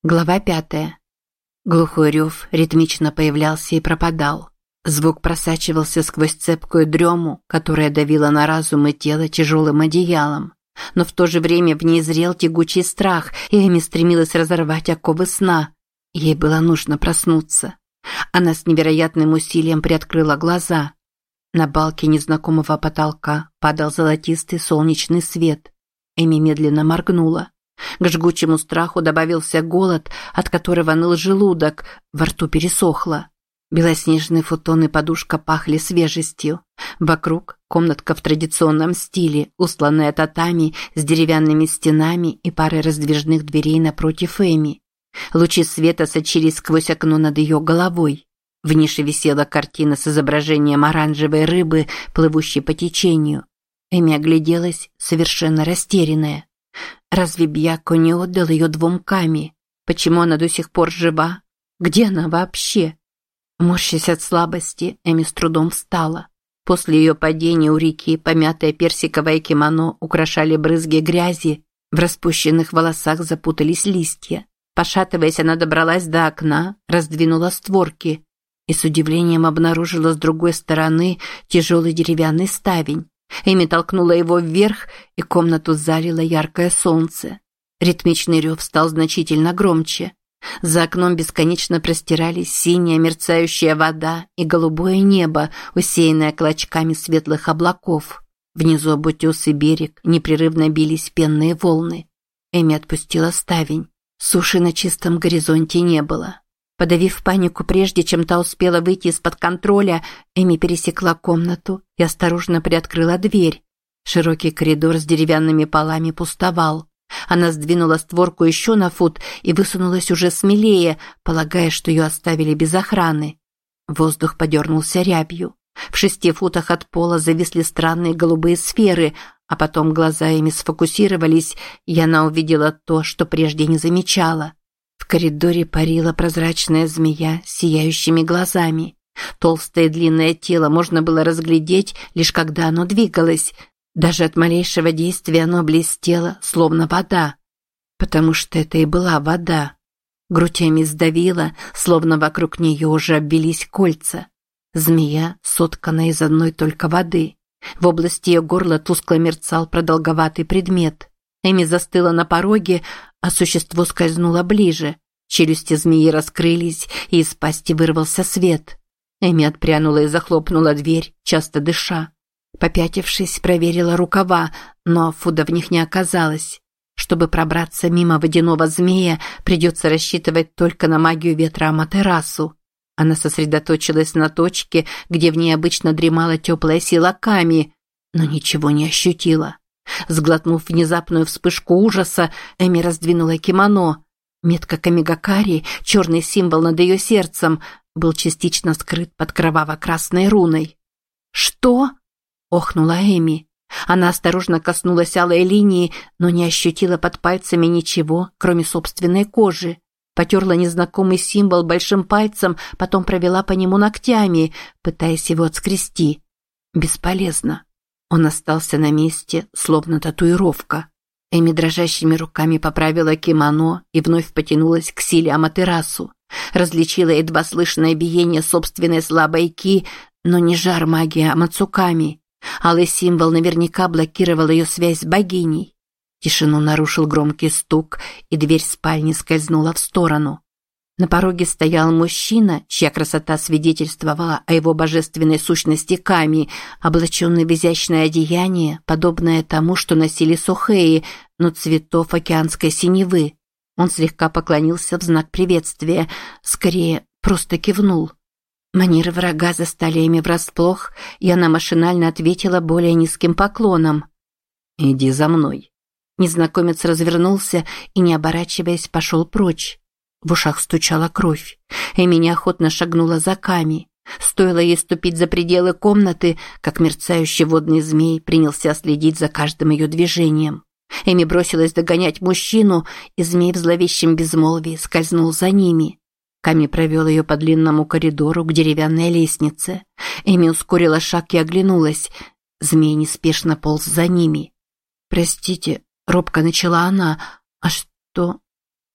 Глава 5. Глухой рев ритмично появлялся и пропадал. Звук просачивался сквозь цепкую дрему, которая давила на разум и тело тяжелым одеялом. Но в то же время в ней зрел тягучий страх, и Эми стремилась разорвать оковы сна. Ей было нужно проснуться. Она с невероятным усилием приоткрыла глаза. На балке незнакомого потолка падал золотистый солнечный свет. Эми медленно моргнула. К жгучему страху добавился голод, от которого ныл желудок, во рту пересохло. Белоснежные футоны и подушка пахли свежестью. Вокруг комнатка в традиционном стиле, устланная татами с деревянными стенами и парой раздвижных дверей напротив Эми. Лучи света сочились сквозь окно над ее головой. В нише висела картина с изображением оранжевой рыбы, плывущей по течению. Эми огляделась, совершенно растерянная. Разве Бьяко не отдал ее двум Ками? Почему она до сих пор жива? Где она вообще? Морщась от слабости, Эми с трудом встала. После ее падения у реки помятое персиковое кимоно украшали брызги грязи, в распущенных волосах запутались листья. Пошатываясь, она добралась до окна, раздвинула створки и с удивлением обнаружила с другой стороны тяжелый деревянный ставень. Эми толкнула его вверх, и комнату залило яркое солнце. Ритмичный рев стал значительно громче. За окном бесконечно простирались синяя мерцающая вода и голубое небо, усеянное клочками светлых облаков. Внизу об утес и берег непрерывно бились пенные волны. Эми отпустила ставень. Суши на чистом горизонте не было. Подавив панику, прежде чем та успела выйти из-под контроля, Эми пересекла комнату и осторожно приоткрыла дверь. Широкий коридор с деревянными полами пустовал. Она сдвинула створку еще на фут и высунулась уже смелее, полагая, что ее оставили без охраны. Воздух подернулся рябью. В 6 футах от пола зависли странные голубые сферы, а потом глаза Эми сфокусировались, и она увидела то, что прежде не замечала. В коридоре парила прозрачная змея с сияющими глазами. Толстое и длинное тело можно было разглядеть, лишь когда оно двигалось. Даже от малейшего действия оно блестело, словно вода. Потому что это и была вода. Грудь Эми сдавила, словно вокруг нее уже обвились кольца. Змея соткана из одной только воды. В области ее горла тускло мерцал продолговатый предмет. Эми застыла на пороге, а существо скользнуло ближе. Челюсти змеи раскрылись, и из пасти вырвался свет. Эми отпрянула и захлопнула дверь, часто дыша. Попятившись, проверила рукава, но фуда в них не оказалось. Чтобы пробраться мимо водяного змея, придется рассчитывать только на магию ветра Аматерасу. Она сосредоточилась на точке, где в ней обычно дремала теплая сила Ками, но ничего не ощутила. Сглотнув внезапную вспышку ужаса, Эми раздвинула кимоно. Метка Камигакари, черный символ над ее сердцем, был частично скрыт под кроваво-красной руной. «Что?» – охнула Эми. Она осторожно коснулась алой линии, но не ощутила под пальцами ничего, кроме собственной кожи. Потерла незнакомый символ большим пальцем, потом провела по нему ногтями, пытаясь его отскрести. Бесполезно. Он остался на месте, словно татуировка. Эми дрожащими руками поправила кимоно и вновь потянулась к силе Аматерасу. Различила едва слышное биение собственной слабой ки, но не жар магии Амацуками. Алый символ наверняка блокировал ее связь с богиней. Тишину нарушил громкий стук, и дверь спальни скользнула в сторону. На пороге стоял мужчина, чья красота свидетельствовала о его божественной сущности Ками, облаченный в изящное одеяние, подобное тому, что носили сохеи, но цветов океанской синевы. Он слегка поклонился в знак приветствия, скорее, просто кивнул. Манеры врага застали Эми врасплох, и она машинально ответила более низким поклоном. «Иди за мной». Незнакомец развернулся и, не оборачиваясь, пошел прочь. В ушах стучала кровь. Эми неохотно шагнула за Ками. Стоило ей ступить за пределы комнаты, как мерцающий водный змей принялся следить за каждым ее движением. Эми бросилась догонять мужчину, и змей в зловещем безмолвии скользнул за ними. Ками провел ее по длинному коридору к деревянной лестнице. Эми ускорила шаг и оглянулась. Змей неспешно полз за ними. «Простите», — робко начала она, — «а что?»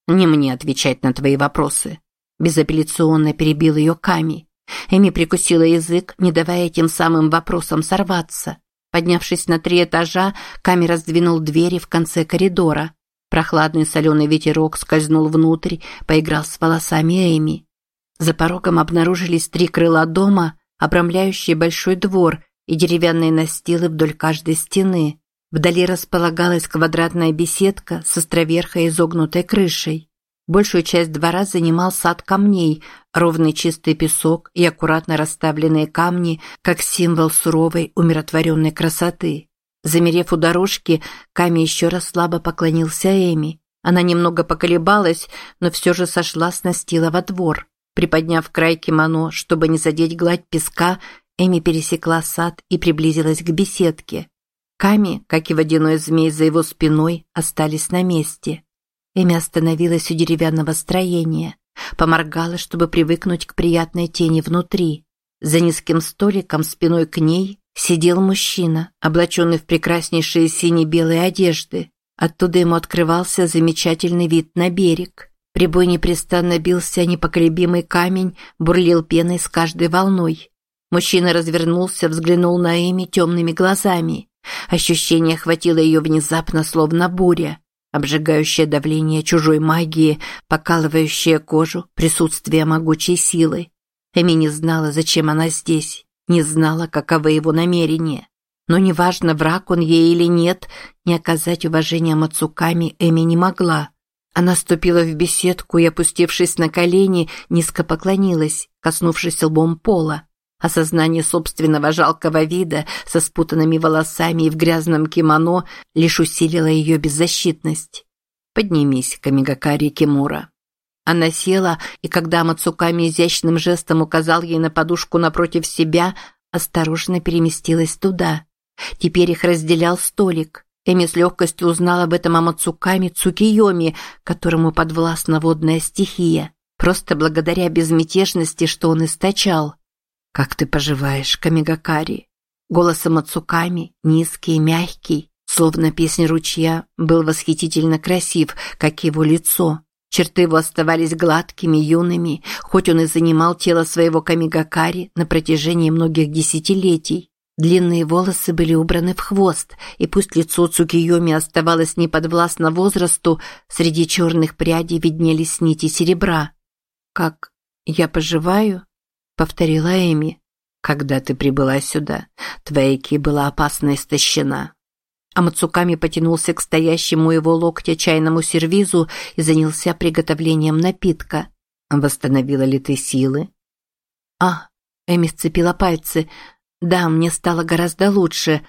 «Не мне отвечать на твои вопросы», – безапелляционно перебил ее Ками. Эми прикусила язык, не давая тем самым вопросам сорваться. Поднявшись на 3 этажа, Ками раздвинул двери в конце коридора. Прохладный соленый ветерок скользнул внутрь, поиграл с волосами Эми. За порогом обнаружились 3 крыла дома, обрамляющие большой двор и деревянные настилы вдоль каждой стены. Вдали располагалась квадратная беседка с островерхой изогнутой крышей. Большую часть двора занимал сад камней, ровный чистый песок и аккуратно расставленные камни, как символ суровой, умиротворенной красоты. Замерев у дорожки, Ками еще раз слабо поклонился Эми. Она немного поколебалась, но все же сошла с настила во двор. Приподняв край кимоно, чтобы не задеть гладь песка, Эми пересекла сад и приблизилась к беседке. Ками, как и водяной змей за его спиной, остались на месте. Эми остановилась у деревянного строения, поморгала, чтобы привыкнуть к приятной тени внутри. За низким столиком спиной к ней сидел мужчина, облаченный в прекраснейшие сине-белые одежды. Оттуда ему открывался замечательный вид на берег. Прибой непрестанно бился о непоколебимый камень, бурлил пеной с каждой волной. Мужчина развернулся, взглянул на Эми темными глазами. Ощущение охватило ее внезапно, словно буря. Обжигающее давление чужой магии, покалывающее кожу, присутствие могучей силы. Эми не знала, зачем она здесь, не знала, каковы его намерения. Но неважно, враг он ей или нет, не оказать уважения Мацуками Эми не могла. Она ступила в беседку и, опустившись на колени, низко поклонилась, коснувшись лбом пола. Осознание собственного жалкого вида со спутанными волосами и в грязном кимоно лишь усилило ее беззащитность. «Поднимись, Камигакари Кимура». Она села, и когда Мацуками изящным жестом указал ей на подушку напротив себя, осторожно переместилась туда. Теперь их разделял столик. Эми с легкостью узнала об этом о Мацуками Цукийоми, которому подвластна водная стихия, просто благодаря безмятежности, что он источал. «Как ты поживаешь, Камигакари?» Голос Мацуками, низкий и мягкий, словно песня ручья, был восхитительно красив, как его лицо. Черты его оставались гладкими, юными, хоть он и занимал тело своего Камигакари на протяжении многих десятилетий. Длинные волосы были убраны в хвост, и пусть лицо Цукийоми оставалось неподвластно возрасту, среди черных прядей виднелись нити серебра. «Как я поживаю?» — повторила Эми. «Когда ты прибыла сюда, твоя ки была опасно истощена». А Мацуками потянулся к стоящему у его локтя чайному сервизу и занялся приготовлением напитка. «Восстановила ли ты силы?» Эми сцепила пальцы. «Да, мне стало гораздо лучше.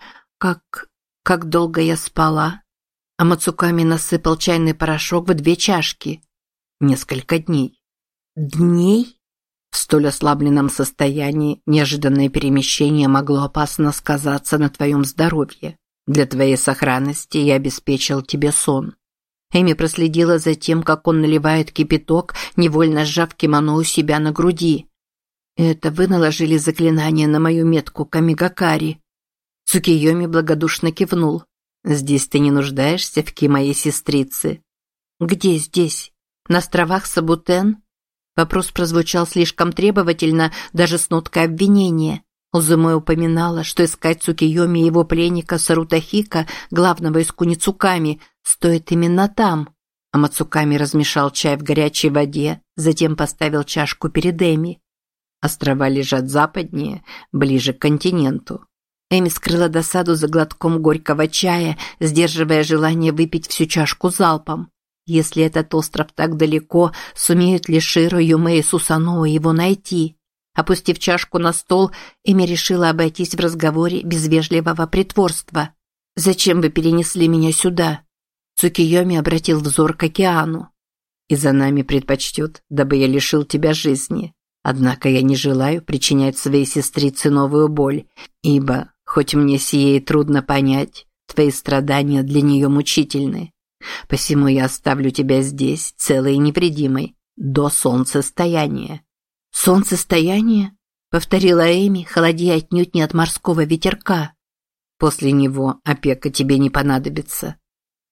Как долго я спала?» А Мацуками насыпал чайный порошок в 2 чашки. «Несколько дней». «Дней?» В столь ослабленном состоянии неожиданное перемещение могло опасно сказаться на твоем здоровье. Для твоей сохранности я обеспечил тебе сон». Эми проследила за тем, как он наливает кипяток, невольно сжав кимоно у себя на груди. «Это вы наложили заклинание на мою метку Камигакари?» Цукийоми благодушно кивнул. «Здесь ты не нуждаешься в ки моей сестрицы». «Где здесь? На островах Сабутен?» Вопрос прозвучал слишком требовательно, даже с ноткой обвинения. Узумэ упоминала, что искать Цукийоми и его пленника Сарутахика, главного из Куницуками, стоит именно там. А Мацуками размешал чай в горячей воде, затем поставил чашку перед Эми. Острова лежат западнее, ближе к континенту. Эми скрыла досаду за глотком горького чая, сдерживая желание выпить всю чашку залпом. Если этот остров так далеко, сумеют ли Широ, Юмэ и Сусаноу его найти? Опустив чашку на стол, Эми решила обойтись в разговоре без вежливого притворства. «Зачем вы перенесли меня сюда?» Цукийоми обратил взор к океану. «И за нами предпочтет, дабы я лишил тебя жизни. Однако я не желаю причинять своей сестрице новую боль, ибо, хоть мне сие и трудно понять, твои страдания для нее мучительны. Посему я оставлю тебя здесь, целой и невредимой, до солнцестояния». «Солнцестояние?» — повторила Эми, холодея отнюдь не от морского ветерка. «После него опека тебе не понадобится».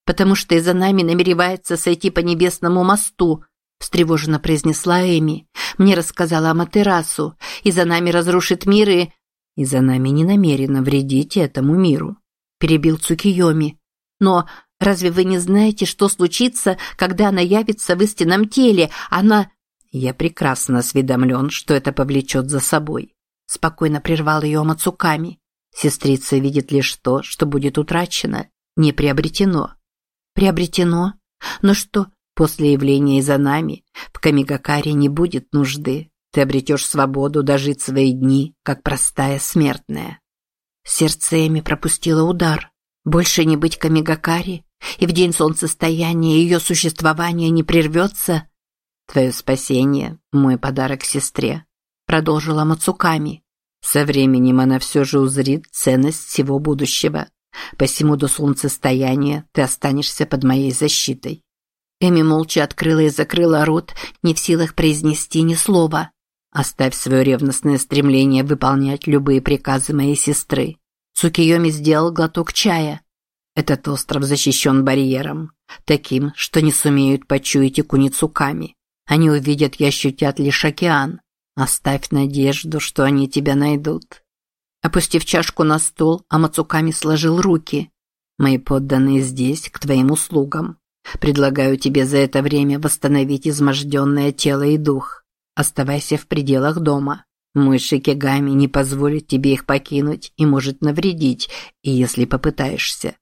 потому что из-за нами намеревается сойти по небесному мосту», встревоженно произнесла Эми. «Мне рассказала Аматерасу. Из-за нами разрушит мир и...» «Из-за нами не намерена вредить этому миру», перебил Цукиёми. «Но разве вы не знаете, что случится, когда она явится в истинном теле? Она...» «Я прекрасно осведомлен, что это повлечет за собой», спокойно прервал ее Мацуками. «Сестрица видит лишь то, что будет утрачено, не приобретено». «Приобретено? Но что, после явления за нами в Камигакаре не будет нужды? Ты обретешь свободу дожить свои дни, как простая смертная». Сердце Эми пропустило удар. Больше не быть Камигакари, и в день солнцестояния ее существование не прервется? «Твое спасение – мой подарок сестре», – продолжила Мацуками. «Со временем она все же узрит ценность всего будущего. Посему до солнцестояния ты останешься под моей защитой». Эми молча открыла и закрыла рот, не в силах произнести ни слова. «Оставь свое ревностное стремление выполнять любые приказы моей сестры». Цукиёми сделал глоток чая. «Этот остров защищен барьером, таким, что не сумеют почуять и куницуками. Они увидят и ощутят лишь океан. Оставь надежду, что они тебя найдут». Опустив чашку на стол, Амацуками сложил руки. «Мои подданные здесь, к твоим услугам. Предлагаю тебе за это время восстановить изможденное тело и дух. Оставайся в пределах дома. Мой шикигами не позволит тебе их покинуть и может навредить, и если попытаешься».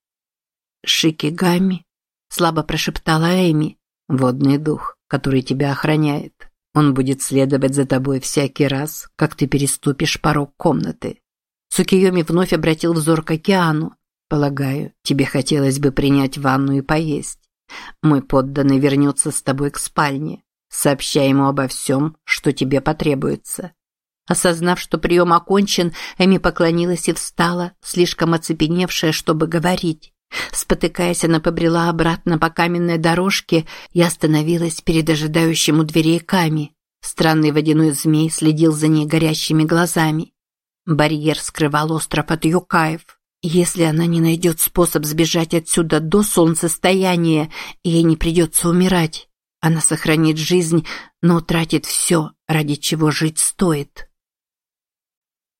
«Шикигами?» – слабо прошептала Эми. «Водный дух, который тебя охраняет. Он будет следовать за тобой всякий раз, как ты переступишь порог комнаты». Цукиёми вновь обратил взор к океану. «Полагаю, тебе хотелось бы принять ванну и поесть. Мой подданный вернется с тобой к спальне. Сообщай ему обо всем, что тебе потребуется». Осознав, что прием окончен, Эми поклонилась и встала, слишком оцепеневшая, чтобы говорить. Спотыкаясь, она побрела обратно по каменной дорожке и остановилась перед ожидающим у дверей Ками. Странный водяной змей следил за ней горящими глазами. Барьер скрывал остров от юкаев. Если она не найдет способ сбежать отсюда до солнцестояния, ей не придется умирать. Она сохранит жизнь, но утратит все, ради чего жить стоит.